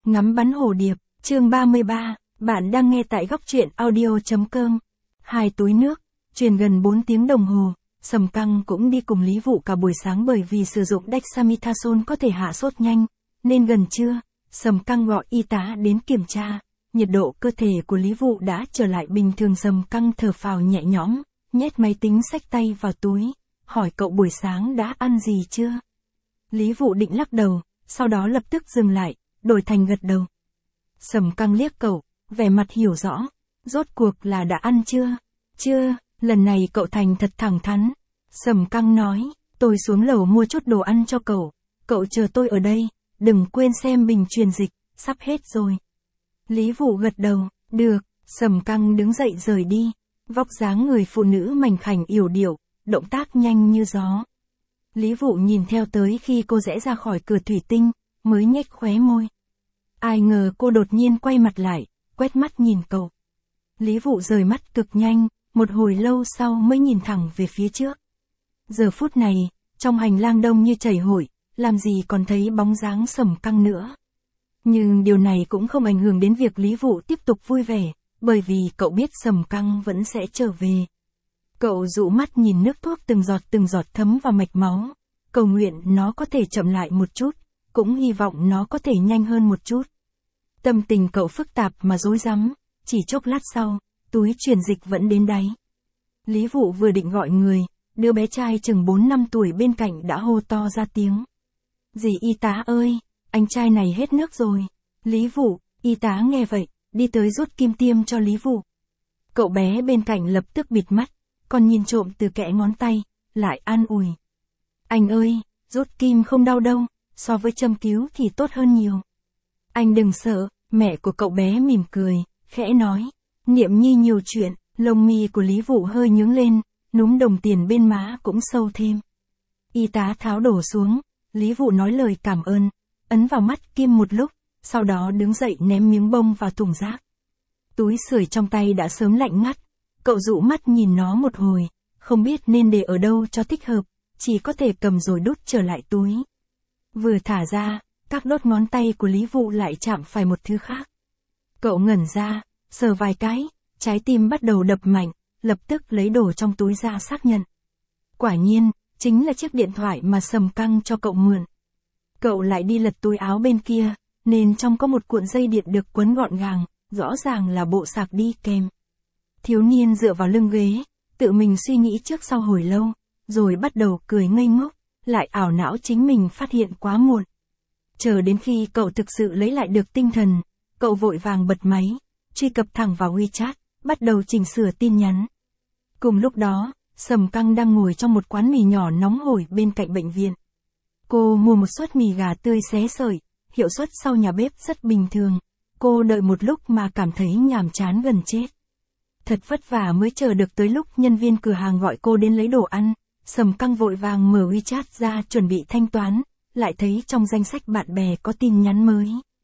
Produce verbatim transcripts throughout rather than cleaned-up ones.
Ngắm bắn hồ điệp, chương ba mươi ba, bạn đang nghe tại góc truyện audio.com. Hai túi nước, truyền gần bốn tiếng đồng hồ, Sầm Căng cũng đi cùng Lý Vụ cả buổi sáng bởi vì sử dụng dexamethasone có thể hạ sốt nhanh, nên gần trưa, Sầm Căng gọi y tá đến kiểm tra, nhiệt độ cơ thể của Lý Vụ đã trở lại bình thường. Sầm Căng thở phào nhẹ nhõm, nhét máy tính xách tay vào túi, hỏi cậu buổi sáng đã ăn gì chưa? Lý Vụ định lắc đầu, sau đó lập tức dừng lại, đổi thành gật đầu. Sầm Căng liếc cậu, vẻ mặt hiểu rõ, rốt cuộc là đã ăn chưa? Chưa, lần này cậu thành thật thẳng thắn. Sầm Căng nói, tôi xuống lầu mua chút đồ ăn cho cậu, cậu chờ tôi ở đây, đừng quên xem bình truyền dịch, sắp hết rồi. Lý Vụ gật đầu, được, Sầm Căng đứng dậy rời đi, vóc dáng người phụ nữ mảnh khảnh yểu điệu, động tác nhanh như gió. Lý Vụ nhìn theo tới khi cô rẽ ra khỏi cửa thủy tinh, mới nhếch khóe môi. Ai ngờ cô đột nhiên quay mặt lại, quét mắt nhìn cậu. Lý Vụ rời mắt cực nhanh, một hồi lâu sau mới nhìn thẳng về phía trước. Giờ phút này, trong hành lang đông như chảy hội, làm gì còn thấy bóng dáng Sầm Căng nữa. Nhưng điều này cũng không ảnh hưởng đến việc Lý Vụ tiếp tục vui vẻ, bởi vì cậu biết Sầm Căng vẫn sẽ trở về. Cậu dụ mắt nhìn nước thuốc từng giọt từng giọt thấm vào mạch máu, cầu nguyện nó có thể chậm lại một chút, cũng hy vọng nó có thể nhanh hơn một chút. Tâm tình cậu phức tạp mà rối rắm, chỉ chốc lát sau, túi truyền dịch vẫn đến đáy. Lý Vụ vừa định gọi người, đứa bé trai chừng bốn năm tuổi bên cạnh đã hô to ra tiếng. Dì y tá ơi, anh trai này hết nước rồi. Lý Vụ, y tá nghe vậy, đi tới rút kim tiêm cho Lý Vụ. Cậu bé bên cạnh lập tức bịt mắt, còn nhìn trộm từ kẽ ngón tay, lại an ủi. Anh ơi, rút kim không đau đâu, so với châm cứu thì tốt hơn nhiều. Anh đừng sợ, mẹ của cậu bé mỉm cười, khẽ nói. Niệm nhi nhiều chuyện, lông mi của Lý Vụ hơi nhướng lên, núm đồng tiền bên má cũng sâu thêm. Y tá tháo đổ xuống, Lý Vụ nói lời cảm ơn, ấn vào mắt kim một lúc, sau đó đứng dậy ném miếng bông vào thùng rác. Túi sưởi trong tay đã sớm lạnh ngắt, cậu dụ mắt nhìn nó một hồi, không biết nên để ở đâu cho thích hợp, chỉ có thể cầm rồi đút trở lại túi. Vừa thả ra, các đốt ngón tay của Lý Vụ lại chạm phải một thứ khác. Cậu ngẩn ra, sờ vài cái, trái tim bắt đầu đập mạnh, lập tức lấy đồ trong túi ra xác nhận. Quả nhiên, chính là chiếc điện thoại mà Sầm Căng cho cậu mượn. Cậu lại đi lật túi áo bên kia, nên trong có một cuộn dây điện được quấn gọn gàng, rõ ràng là bộ sạc đi kèm. Thiếu niên dựa vào lưng ghế, tự mình suy nghĩ trước sau hồi lâu, rồi bắt đầu cười ngây ngốc, lại ảo não chính mình phát hiện quá muộn. Chờ đến khi cậu thực sự lấy lại được tinh thần, cậu vội vàng bật máy, truy cập thẳng vào WeChat, bắt đầu chỉnh sửa tin nhắn. Cùng lúc đó, Sầm Căng đang ngồi trong một quán mì nhỏ nóng hổi bên cạnh bệnh viện. Cô mua một suất mì gà tươi xé sợi, hiệu suất sau nhà bếp rất bình thường. Cô đợi một lúc mà cảm thấy nhàm chán gần chết. Thật vất vả mới chờ được tới lúc nhân viên cửa hàng gọi cô đến lấy đồ ăn. Sầm Căng vội vàng mở WeChat ra chuẩn bị thanh toán, lại thấy trong danh sách bạn bè có tin nhắn mới.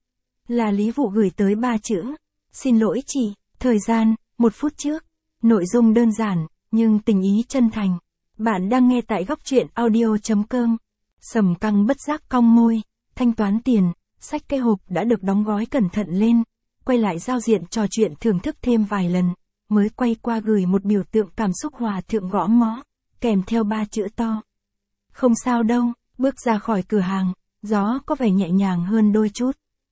Là Lý Vụ gửi tới ba chữ. Xin lỗi chị, thời gian, một phút trước. Nội dung đơn giản, nhưng tình ý chân thành. Bạn đang nghe tại góc truyện audio.com. Sầm Căng bất giác cong môi, thanh toán tiền, xách cái hộp đã được đóng gói cẩn thận lên, quay lại giao diện trò chuyện thưởng thức thêm vài lần, mới quay qua gửi một biểu tượng cảm xúc hòa thượng gõ mõ, kèm theo ba chữ to. Không sao đâu, bước ra khỏi cửa hàng, gió có vẻ nhẹ nhàng hơn đôi chút.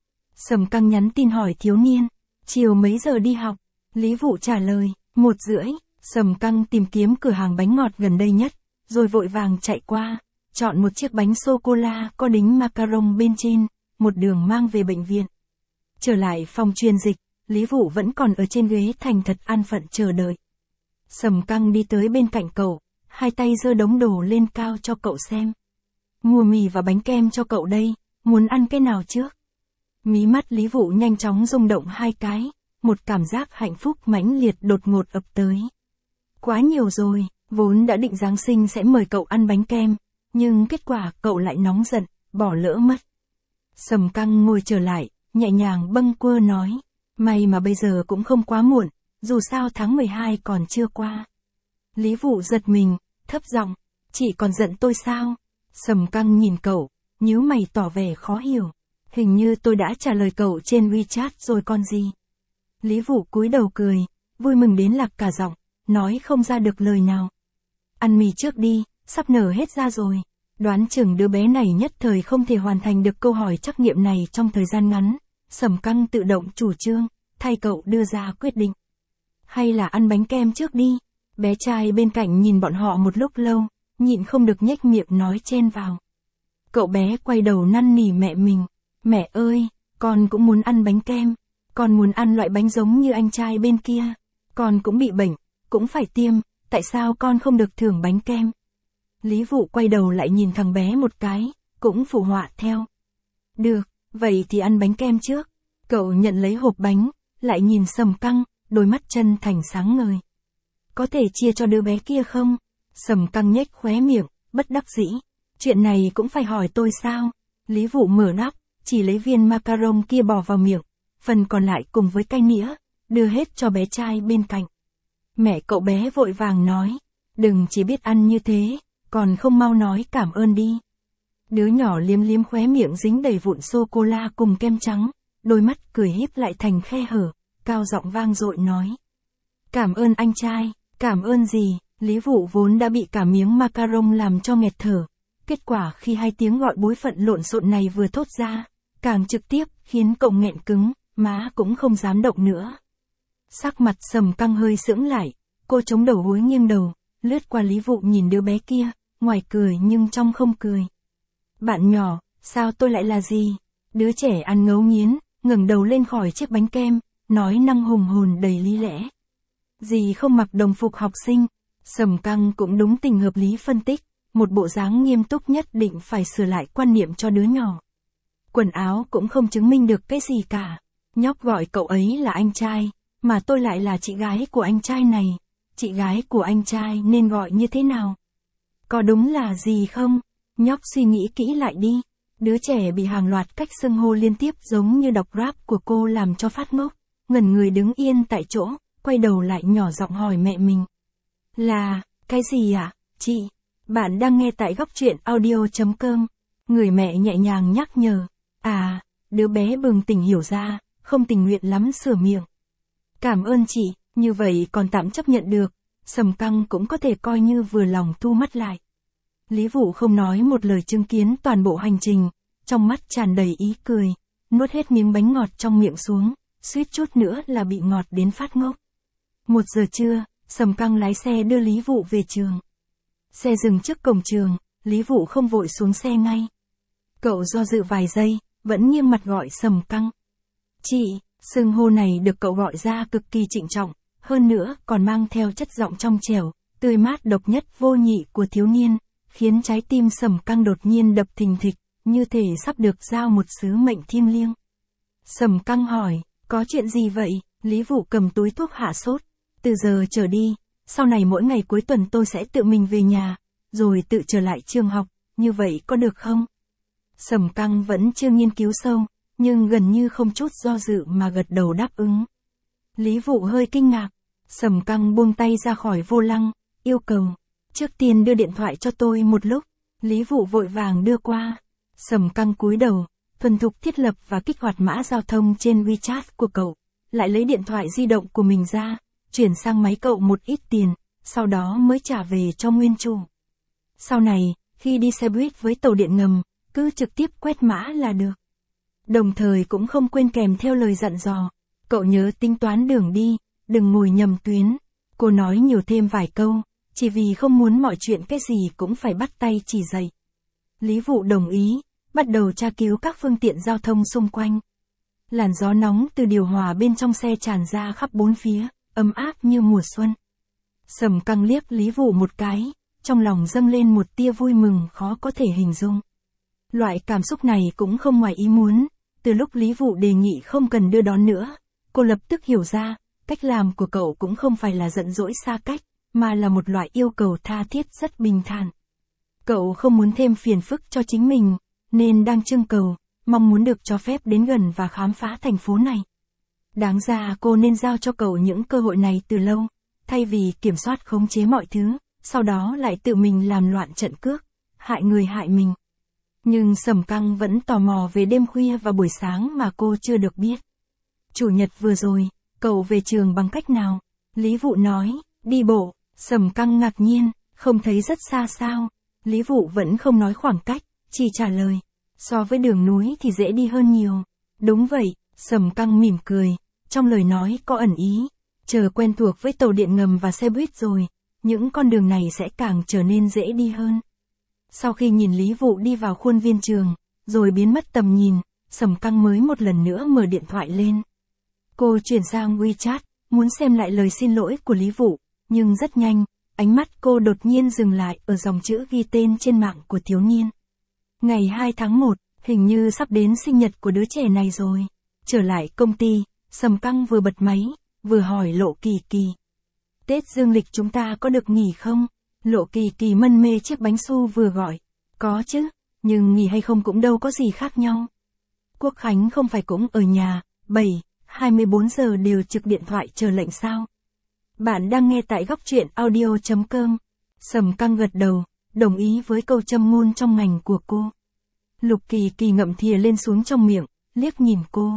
Sầm Căng nhắn tin hỏi thiếu niên, chiều mấy giờ đi học? Lý Vụ trả lời, một rưỡi. Sầm Căng tìm kiếm cửa hàng bánh ngọt gần đây nhất, rồi vội vàng chạy qua, chọn một chiếc bánh sô-cô-la có đính macaron bên trên, một đường mang về bệnh viện. Trở lại phòng truyền dịch, Lý Vụ vẫn còn ở trên ghế thành thật an phận chờ đợi. Sầm Căng đi tới bên cạnh cậu, hai tay giơ đống đồ lên cao cho cậu xem. Mua mì và bánh kem cho cậu đây, muốn ăn cái nào trước? Mí mắt Lý Vụ nhanh chóng rung động hai cái, một cảm giác hạnh phúc mãnh liệt đột ngột ập tới. Quá nhiều rồi, vốn đã định Giáng sinh sẽ mời cậu ăn bánh kem, nhưng kết quả cậu lại nóng giận, bỏ lỡ mất. Sầm Căng ngồi trở lại, nhẹ nhàng bâng quơ nói, may mà bây giờ cũng không quá muộn, dù sao tháng mười hai còn chưa qua. Lý Vụ giật mình, thấp giọng, chị còn giận tôi sao? Sầm Căng nhìn cậu, nhíu mày tỏ vẻ khó hiểu. Hình như tôi đã trả lời cậu trên WeChat rồi còn gì. Lý Vũ cúi đầu cười, vui mừng đến lạc cả giọng, nói không ra được lời nào. Ăn mì trước đi, sắp nở hết ra rồi. Đoán chừng đứa bé này nhất thời không thể hoàn thành được câu hỏi trắc nghiệm này trong thời gian ngắn. Sầm Căng tự động chủ trương, thay cậu đưa ra quyết định. Hay là ăn bánh kem trước đi. Bé trai bên cạnh nhìn bọn họ một lúc lâu, nhịn không được nhếch miệng nói chen vào. Cậu bé quay đầu năn nỉ mẹ mình. Mẹ ơi, con cũng muốn ăn bánh kem. Con muốn ăn loại bánh giống như anh trai bên kia. Con cũng bị bệnh, cũng phải tiêm, tại sao con không được thưởng bánh kem? Lý Vũ quay đầu lại nhìn thằng bé một cái, cũng phụ họa theo. Được, vậy thì ăn bánh kem trước. Cậu nhận lấy hộp bánh, lại nhìn Sầm Căng, đôi mắt chân thành sáng ngời. Có thể chia cho đứa bé kia không? Sầm Căng nhếch khóe miệng, bất đắc dĩ. Chuyện này cũng phải hỏi tôi sao? Lý Vũ mở nắp, chỉ lấy viên macaron kia bỏ vào miệng, phần còn lại cùng với canh nĩa, đưa hết cho bé trai bên cạnh. Mẹ cậu bé vội vàng nói, đừng chỉ biết ăn như thế, còn không mau nói cảm ơn đi. Đứa nhỏ liếm liếm khóe miệng dính đầy vụn sô-cô-la cùng kem trắng, đôi mắt cười híp lại thành khe hở, cao giọng vang dội nói. Cảm ơn anh trai, cảm ơn gì? Lý Vũ vốn đã bị cả miếng macaron làm cho nghẹt thở. Kết quả khi hai tiếng gọi bối phận lộn xộn này vừa thốt ra, càng trực tiếp khiến cậu nghẹn cứng, má cũng không dám động nữa. Sắc mặt Sầm Căng hơi sững lại, cô chống đầu gối nghiêng đầu, lướt qua Lý Vũ nhìn đứa bé kia, ngoài cười nhưng trong không cười. Bạn nhỏ, sao tôi lại là gì? Đứa trẻ ăn ngấu nghiến, ngẩng đầu lên khỏi chiếc bánh kem, nói năng hùng hồn đầy lý lẽ. Dì không mặc đồng phục học sinh. Sầm Căng cũng đúng tình hợp lý phân tích, một bộ dáng nghiêm túc nhất định phải sửa lại quan niệm cho đứa nhỏ. Quần áo cũng không chứng minh được cái gì cả. Nhóc gọi cậu ấy là anh trai, mà tôi lại là chị gái của anh trai này. Chị gái của anh trai nên gọi như thế nào? Có đúng là gì không? Nhóc suy nghĩ kỹ lại đi. Đứa trẻ bị hàng loạt cách xưng hô liên tiếp giống như đọc rap của cô làm cho phát ngốc, ngẩn người đứng yên tại chỗ, quay đầu lại nhỏ giọng hỏi mẹ mình. Là, cái gì ạ, à? Chị, bạn đang nghe tại góc truyện audio chấm com. Người mẹ nhẹ nhàng nhắc nhở. À, đứa bé bừng tỉnh hiểu ra, không tình nguyện lắm sửa miệng. Cảm ơn chị, như vậy còn tạm chấp nhận được. Sầm Căng cũng có thể coi như vừa lòng thu mắt lại. Lý Vũ không nói một lời chứng kiến toàn bộ hành trình, trong mắt tràn đầy ý cười, nuốt hết miếng bánh ngọt trong miệng xuống, suýt chút nữa là bị ngọt đến phát ngốc. Một giờ trưa, Sầm Căng lái xe đưa Lý Vũ về trường. Xe dừng trước cổng trường, Lý Vũ không vội xuống xe ngay. Cậu do dự vài giây, vẫn nghiêng mặt gọi Sầm Căng. Chị, xưng hô này được cậu gọi ra cực kỳ trịnh trọng, hơn nữa còn mang theo chất giọng trong trẻo, tươi mát độc nhất vô nhị của thiếu niên, khiến trái tim Sầm Căng đột nhiên đập thình thịch, như thể sắp được giao một sứ mệnh thiêng liêng. Sầm Căng hỏi, có chuyện gì vậy? Lý Vũ cầm túi thuốc hạ sốt. Từ giờ trở đi, sau này mỗi ngày cuối tuần tôi sẽ tự mình về nhà, rồi tự trở lại trường học, như vậy có được không? Sầm Căng vẫn chưa nghiên cứu sâu, nhưng gần như không chút do dự mà gật đầu đáp ứng. Lý Vũ hơi kinh ngạc, Sầm Căng buông tay ra khỏi vô lăng, yêu cầu, trước tiên đưa điện thoại cho tôi một lúc. Lý Vũ vội vàng đưa qua. Sầm Căng cúi đầu, thuần thục thiết lập và kích hoạt mã giao thông trên WeChat của cậu, lại lấy điện thoại di động của mình ra, chuyển sang máy cậu một ít tiền, sau đó mới trả về cho nguyên chủ. Sau này, khi đi xe buýt với tàu điện ngầm, cứ trực tiếp quét mã là được. Đồng thời cũng không quên kèm theo lời dặn dò, cậu nhớ tính toán đường đi, đừng ngồi nhầm tuyến. Cô nói nhiều thêm vài câu, chỉ vì không muốn mọi chuyện cái gì cũng phải bắt tay chỉ dạy. Lý Vũ đồng ý, bắt đầu tra cứu các phương tiện giao thông xung quanh. Làn gió nóng từ điều hòa bên trong xe tràn ra khắp bốn phía, ấm áp như mùa xuân. Sầm Căng liếc Lý Vũ một cái, trong lòng dâng lên một tia vui mừng khó có thể hình dung. Loại cảm xúc này cũng không ngoài ý muốn, từ lúc Lý Vũ đề nghị không cần đưa đón nữa, cô lập tức hiểu ra, cách làm của cậu cũng không phải là giận dỗi xa cách, mà là một loại yêu cầu tha thiết rất bình thản. Cậu không muốn thêm phiền phức cho chính mình, nên đang trưng cầu, mong muốn được cho phép đến gần và khám phá thành phố này. Đáng ra cô nên giao cho cậu những cơ hội này từ lâu, thay vì kiểm soát khống chế mọi thứ, sau đó lại tự mình làm loạn trận cước, hại người hại mình. Nhưng Sầm Căng vẫn tò mò về đêm khuya và buổi sáng mà cô chưa được biết. Chủ nhật vừa rồi, cậu về trường bằng cách nào? Lý Vụ nói, đi bộ. Sầm Căng ngạc nhiên, không thấy rất xa sao? Lý Vụ vẫn không nói khoảng cách, chỉ trả lời. So với đường núi thì dễ đi hơn nhiều. Đúng vậy, Sầm Căng mỉm cười, trong lời nói có ẩn ý. Chờ quen thuộc với tàu điện ngầm và xe buýt rồi, những con đường này sẽ càng trở nên dễ đi hơn. Sau khi nhìn Lý Vụ đi vào khuôn viên trường, rồi biến mất tầm nhìn, Sầm Căng mới một lần nữa mở điện thoại lên. Cô chuyển sang WeChat, muốn xem lại lời xin lỗi của Lý Vụ, nhưng rất nhanh, ánh mắt cô đột nhiên dừng lại ở dòng chữ ghi tên trên mạng của thiếu niên. Ngày hai tháng một, hình như sắp đến sinh nhật của đứa trẻ này rồi. Trở lại công ty, Sầm Căng vừa bật máy, vừa hỏi Lộ Kỳ Kỳ. Tết dương lịch chúng ta có được nghỉ không? Lộ Kỳ Kỳ mân mê chiếc bánh su vừa gọi. Có chứ, nhưng nghỉ hay không cũng đâu có gì khác nhau. Quốc Khánh không phải cũng ở nhà, bảy, hai mươi bốn giờ đều trực điện thoại chờ lệnh sao? Bạn đang nghe tại góc truyện audio chấm com. Sầm Căng gật đầu, đồng ý với câu châm ngôn trong ngành của cô. Lục Kỳ Kỳ ngậm thìa lên xuống trong miệng, liếc nhìn cô.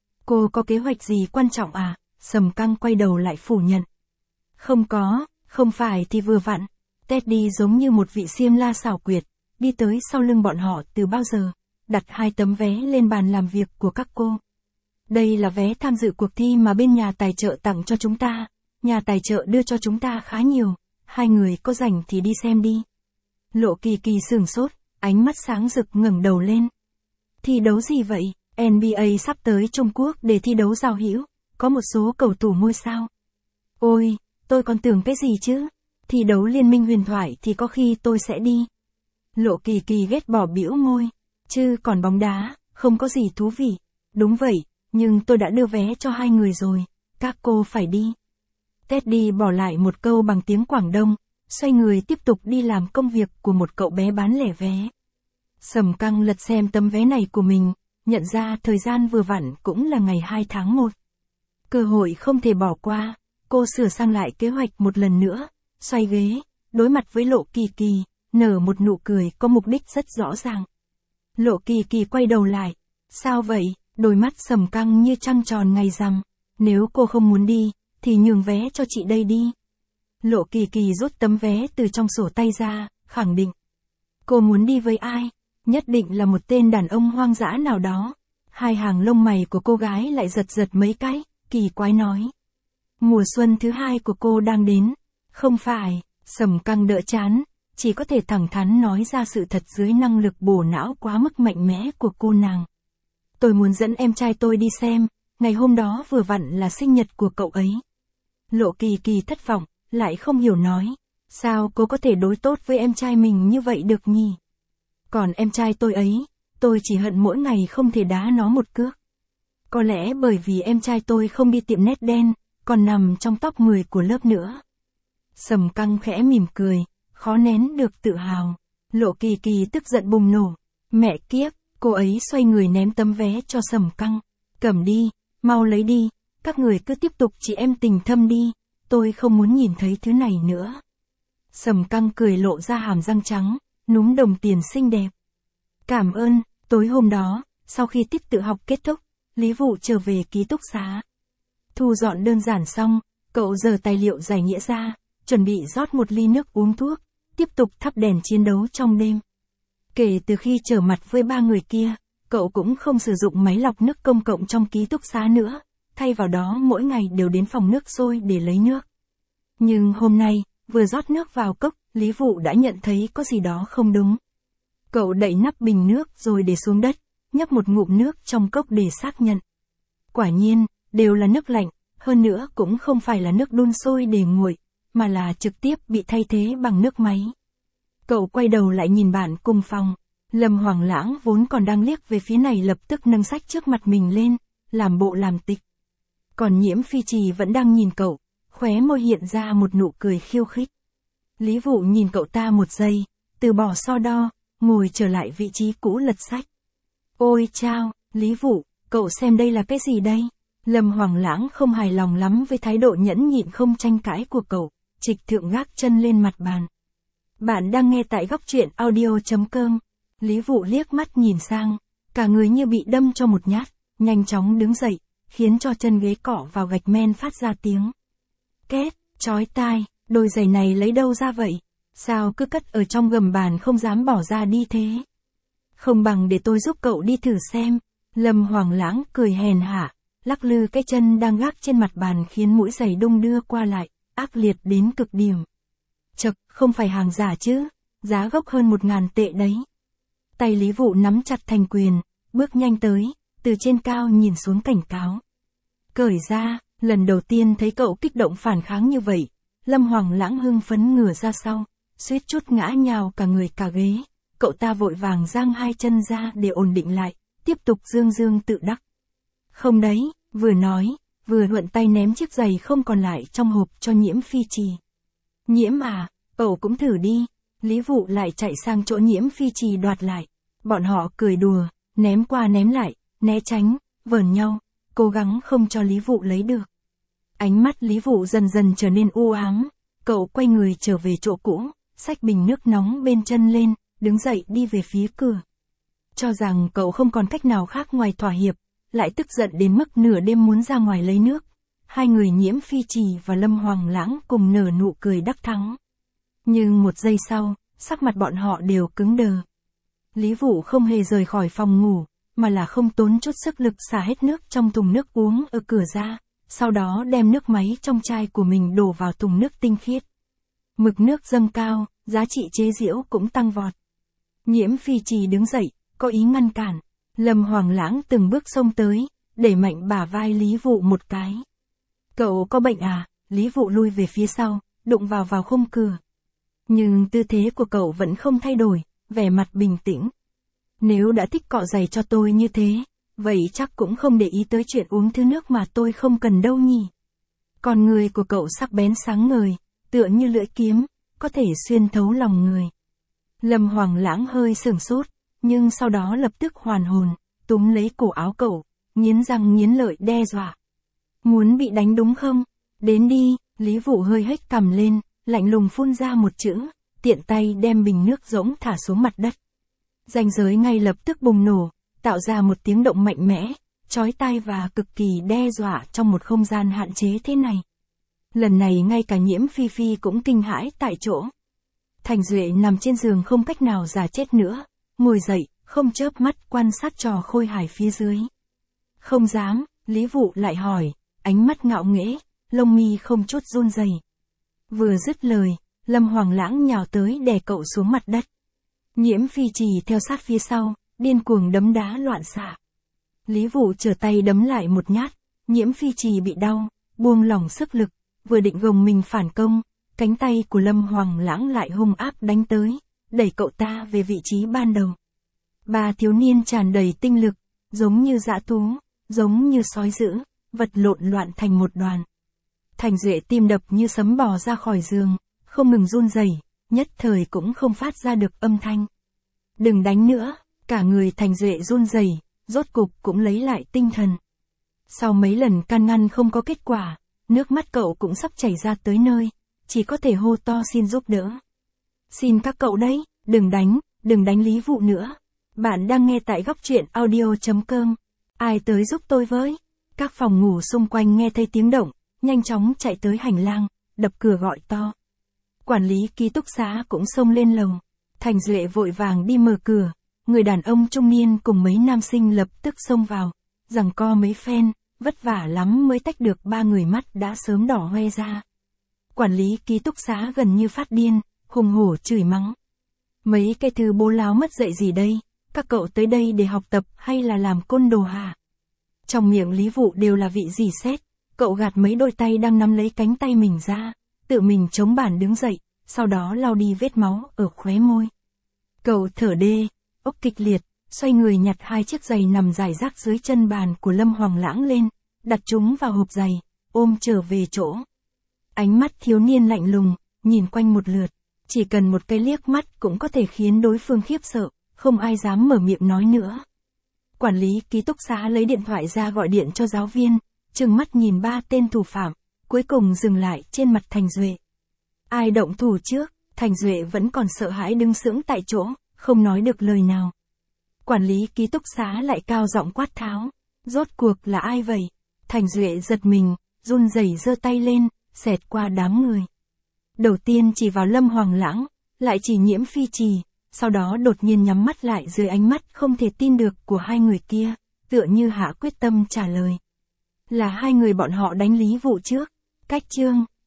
Cô có kế hoạch gì quan trọng à? Sầm Căng quay đầu lại phủ nhận. Không có, không phải thì vừa vặn. Teddy giống như một vị xiêm la xảo quyệt, đi tới sau lưng bọn họ từ bao giờ, đặt hai tấm vé lên bàn làm việc của các cô. Đây là vé tham dự cuộc thi mà bên nhà tài trợ tặng cho chúng ta. Nhà tài trợ đưa cho chúng ta khá nhiều, hai người có rảnh thì đi xem đi. Lộ Kỳ Kỳ sửng sốt, ánh mắt sáng rực ngẩng đầu lên. Thi đấu gì vậy? en bi ây sắp tới Trung Quốc để thi đấu giao hữu, có một số cầu thủ ngôi sao. Ôi, tôi còn tưởng cái gì chứ? Thi đấu liên minh huyền thoại thì có khi tôi sẽ đi. Lộ Kỳ Kỳ ghét bỏ bĩu môi. Chứ còn bóng đá, không có gì thú vị. Đúng vậy, nhưng tôi đã đưa vé cho hai người rồi, các cô phải đi. Teddy bỏ lại một câu bằng tiếng Quảng Đông, xoay người tiếp tục đi làm công việc của một cậu bé bán lẻ vé. Sầm Căng lật xem tấm vé này của mình, nhận ra thời gian vừa vặn cũng là ngày hai tháng một. Cơ hội không thể bỏ qua, cô sửa sang lại kế hoạch một lần nữa, xoay ghế, đối mặt với Lộ Kỳ Kỳ, nở một nụ cười có mục đích rất rõ ràng. Lộ Kỳ Kỳ quay đầu lại. Sao vậy? Đôi mắt Sầm Căng như trăng tròn ngày rằm. Nếu cô không muốn đi, thì nhường vé cho chị đây đi. Lộ Kỳ Kỳ rút tấm vé từ trong sổ tay ra, khẳng định. Cô muốn đi với ai? Nhất định là một tên đàn ông hoang dã nào đó. Hai hàng lông mày của cô gái lại giật giật mấy cái, kỳ quái nói. Mùa xuân thứ hai của cô đang đến. Không phải, Sầm Căng đỡ chán, chỉ có thể thẳng thắn nói ra sự thật dưới năng lực bổ não quá mức mạnh mẽ của cô nàng. Tôi muốn dẫn em trai tôi đi xem, ngày hôm đó vừa vặn là sinh nhật của cậu ấy. Lộ Kỳ Kỳ thất vọng, lại không hiểu nói. Sao cô có thể đối tốt với em trai mình như vậy được nhỉ? Còn em trai tôi ấy, tôi chỉ hận mỗi ngày không thể đá nó một cước. Có lẽ bởi vì em trai tôi không đi tiệm nét đen, còn nằm trong top mười của lớp nữa. Sầm Căng khẽ mỉm cười, khó nén được tự hào. Lộ Kỳ Kỳ tức giận bùng nổ. Mẹ kiếp, cô ấy xoay người ném tấm vé cho Sầm Căng. Cầm đi, mau lấy đi, các người cứ tiếp tục chị em tình thâm đi, tôi không muốn nhìn thấy thứ này nữa. Sầm Căng cười lộ ra hàm răng trắng, núm đồng tiền xinh đẹp. Cảm ơn. Tối hôm đó, sau khi tiết tự học kết thúc, Lý Vụ trở về ký túc xá. Thu dọn đơn giản xong, cậu giở tài liệu giải nghĩa ra, chuẩn bị rót một ly nước uống thuốc, tiếp tục thắp đèn chiến đấu trong đêm. Kể từ khi trở mặt với ba người kia, cậu cũng không sử dụng máy lọc nước công cộng trong ký túc xá nữa, thay vào đó mỗi ngày đều đến phòng nước sôi để lấy nước. Nhưng hôm nay, vừa rót nước vào cốc, Lý Vụ đã nhận thấy có gì đó không đúng. Cậu đậy nắp bình nước rồi để xuống đất, nhấp một ngụm nước trong cốc để xác nhận. Quả nhiên, đều là nước lạnh, hơn nữa cũng không phải là nước đun sôi để nguội, mà là trực tiếp bị thay thế bằng nước máy. Cậu quay đầu lại nhìn bạn cùng phòng. Lâm Hoàng Lãng vốn còn đang liếc về phía này lập tức nâng sách trước mặt mình lên, làm bộ làm tịch. Còn Nhiễm Phi Trì vẫn đang nhìn cậu, khóe môi hiện ra một nụ cười khiêu khích. Lý Vụ nhìn cậu ta một giây, từ bỏ so đo, ngồi trở lại vị trí cũ lật sách. Ôi chao, Lý Vụ, cậu xem đây là cái gì đây? Lâm Hoàng Lãng không hài lòng lắm với thái độ nhẫn nhịn không tranh cãi của cậu, trịch thượng gác chân lên mặt bàn. Bạn đang nghe tại góc truyện audio chấm com. Lý Vụ liếc mắt nhìn sang, cả người như bị đâm cho một nhát, nhanh chóng đứng dậy, khiến cho chân ghế cọ vào gạch men phát ra tiếng két, chói tai, đôi giày này lấy đâu ra vậy? Sao cứ cất ở trong gầm bàn không dám bỏ ra đi thế? Không bằng để tôi giúp cậu đi thử xem. Lâm Hoàng Lãng cười hèn hạ, lắc lư cái chân đang gác trên mặt bàn khiến mũi giày đung đưa qua lại, ác liệt đến cực điểm. Chậc, không phải hàng giả chứ, giá gốc hơn một ngàn tệ đấy. Tay Lý Vụ nắm chặt thành quyền, bước nhanh tới, từ trên cao nhìn xuống cảnh cáo. Cởi ra, lần đầu tiên thấy cậu kích động phản kháng như vậy, Lâm Hoàng Lãng hưng phấn ngửa ra sau, suýt chút ngã nhào cả người cả ghế. Cậu ta vội vàng giang hai chân ra để ổn định lại, tiếp tục dương dương tự đắc. Không đấy, vừa nói, vừa thuận tay ném chiếc giày không còn lại trong hộp cho Nhiễm Phi Trì. Nhiễm à, cậu cũng thử đi. Lý Vụ lại chạy sang chỗ Nhiễm Phi Trì đoạt lại. Bọn họ cười đùa, ném qua ném lại, né tránh, vờn nhau, cố gắng không cho Lý Vụ lấy được. Ánh mắt Lý Vụ dần dần trở nên u ám, cậu quay người trở về chỗ cũ, xách bình nước nóng bên chân lên, đứng dậy đi về phía cửa. Cho rằng cậu không còn cách nào khác ngoài thỏa hiệp, lại tức giận đến mức nửa đêm muốn ra ngoài lấy nước. Hai người Nhiễm Phi Trì và Lâm Hoàng Lãng cùng nở nụ cười đắc thắng. Nhưng một giây sau, sắc mặt bọn họ đều cứng đờ. Lý Vụ không hề rời khỏi phòng ngủ, mà là không tốn chút sức lực xả hết nước trong thùng nước uống ở cửa ra, sau đó đem nước máy trong chai của mình đổ vào thùng nước tinh khiết. Mực nước dâng cao, giá trị chế giễu cũng tăng vọt. Nhiễm Phi Trì đứng dậy, có ý ngăn cản. Lâm Hoàng Lãng từng bước xông tới, đẩy mạnh bả vai Lý Vụ một cái. Cậu có bệnh à? Lý Vụ lui về phía sau, đụng vào vào khung cửa. Nhưng tư thế của cậu vẫn không thay đổi, vẻ mặt bình tĩnh. Nếu đã thích cọ giày cho tôi như thế, vậy chắc cũng không để ý tới chuyện uống thứ nước mà tôi không cần đâu nhỉ. Con người của cậu sắc bén sáng ngời, tựa như lưỡi kiếm, có thể xuyên thấu lòng người. Lâm Hoàng Lãng hơi sửng sốt, nhưng sau đó lập tức hoàn hồn, túm lấy cổ áo cậu, nghiến răng nghiến lợi đe dọa. Muốn bị đánh đúng không? Đến đi. Lý Vụ hơi hếch cằm lên, lạnh lùng phun ra một chữ, tiện tay đem bình nước rỗng thả xuống mặt đất. Ranh giới ngay lập tức bùng nổ, tạo ra một tiếng động mạnh mẽ, chói tai và cực kỳ đe dọa trong một không gian hạn chế thế này. Lần này ngay cả Nhiễm Phi Phi cũng kinh hãi tại chỗ. Thành Duệ nằm trên giường không cách nào giả chết nữa, ngồi dậy, không chớp mắt quan sát trò khôi hài phía dưới. Không dám, Lý Vụ lại hỏi, ánh mắt ngạo nghễ, lông mi không chút run rẩy. Vừa dứt lời, Lâm Hoàng Lãng nhào tới đè cậu xuống mặt đất. Nhiễm Phi Trì theo sát phía sau, điên cuồng đấm đá loạn xạ. Lý Vụ trở tay đấm lại một nhát, Nhiễm Phi Trì bị đau, buông lỏng sức lực, vừa định gồng mình phản công, cánh tay của Lâm Hoàng Lãng lại hung ác đánh tới, đẩy cậu ta về vị trí ban đầu. Ba thiếu niên tràn đầy tinh lực, giống như dã thú, giống như sói dữ, vật lộn loạn thành một đoàn. Thành Duệ tim đập như sấm bò ra khỏi giường, không ngừng run rẩy, nhất thời cũng không phát ra được âm thanh. Đừng đánh nữa, cả người Thành Duệ run rẩy, rốt cục cũng lấy lại tinh thần. Sau mấy lần can ngăn không có kết quả, nước mắt cậu cũng sắp chảy ra tới nơi, chỉ có thể hô to xin giúp đỡ. Xin các cậu đấy, đừng đánh, đừng đánh Lý Vụ nữa. Bạn đang nghe tại góc truyện audio chấm com. Ai tới giúp tôi với? Các phòng ngủ xung quanh nghe thấy tiếng động, nhanh chóng chạy tới hành lang, đập cửa gọi to. Quản lý ký túc xá cũng xông lên lầu. Thành Duệ vội vàng đi mở cửa, người đàn ông trung niên cùng mấy nam sinh lập tức xông vào, giằng co mấy phen, vất vả lắm mới tách được ba người mắt đã sớm đỏ hoe ra. Quản lý ký túc xá gần như phát điên, hùng hổ chửi mắng. Mấy cái thứ bố láo mất dạy gì đây, các cậu tới đây để học tập hay là làm côn đồ hả? Trong miệng Lý Vụ đều là vị gì xét, cậu gạt mấy đôi tay đang nắm lấy cánh tay mình ra, tự mình chống bản đứng dậy, sau đó lau đi vết máu ở khóe môi. Cậu thở đê, ốc kịch liệt, xoay người nhặt hai chiếc giày nằm rải rác dưới chân bàn của Lâm Hoàng Lãng lên, đặt chúng vào hộp giày, ôm trở về chỗ. Ánh mắt thiếu niên lạnh lùng, nhìn quanh một lượt, chỉ cần một cái liếc mắt cũng có thể khiến đối phương khiếp sợ, không ai dám mở miệng nói nữa. Quản lý ký túc xá lấy điện thoại ra gọi điện cho giáo viên, trừng mắt nhìn ba tên thủ phạm, cuối cùng dừng lại trên mặt Thành Duệ. Ai động thủ trước? Thành Duệ vẫn còn sợ hãi đứng sững tại chỗ, không nói được lời nào. Quản lý ký túc xá lại cao giọng quát tháo. Rốt cuộc là ai vậy? Thành Duệ giật mình, run rẩy giơ tay lên, xẹt qua đám người. Đầu tiên chỉ vào Lâm Hoàng Lãng, lại chỉ Nhiễm Phi Trì, sau đó đột nhiên nhắm mắt lại dưới ánh mắt không thể tin được của hai người kia, tựa như hạ quyết tâm trả lời. Là hai người bọn họ đánh Lý Vụ trước. Cách chương